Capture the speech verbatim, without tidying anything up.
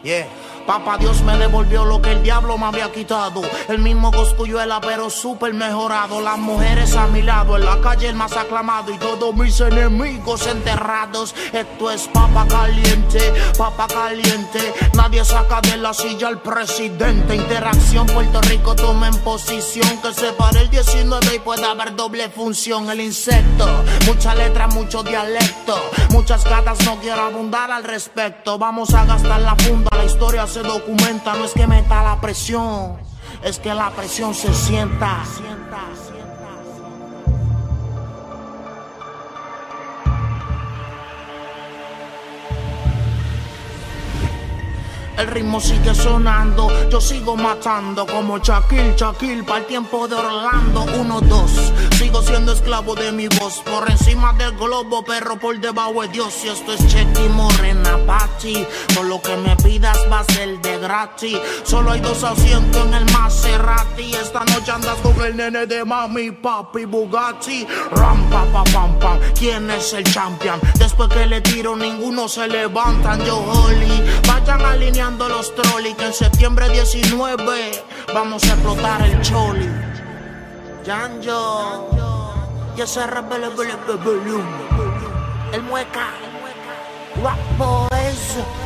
Yeah. Papá Dios me devolvió lo que el diablo me había quitado. El mismo Cosculluela pero súper mejorado. Las mujeres a mi lado, en la calle el más aclamado y todos mis enemigos enterrados. Esto es papa caliente, papa caliente. Nadie saca de la silla al presidente. Interacción, Puerto Rico toma en posición. Que se pare el diecinueve y pueda haber doble función. El insecto, mucha letra, mucho dialecto. Muchas gatas, no quiero abundar al respecto. Vamos a gastar la funda, la historia se documenta. No es que meta la presión, es que la presión se sienta. El ritmo sigue sonando, yo sigo matando como Shaquille, Shaquille, para el tiempo de Orlando. Uno, dos, sigo siendo esclavo de mi voz. Por encima del globo, perro por debajo de Dios. Y esto es Chequi Morena Pachi. Todo lo que me pidas va a ser de gratis. Solo hay dos asientos en el Maserati. Esta noche andas con el nene de mami, papi, Bugatti. Ram, pa, pa, pam, pam. ¿Quién es el champion? Después que le tiro, ninguno se levantan. Yo, Holly, vayan alineando los trolis, que en septiembre diecinueve vamos a explotar el choli. Yanjo y ese rebelde volumen, el mueca, guapo eso.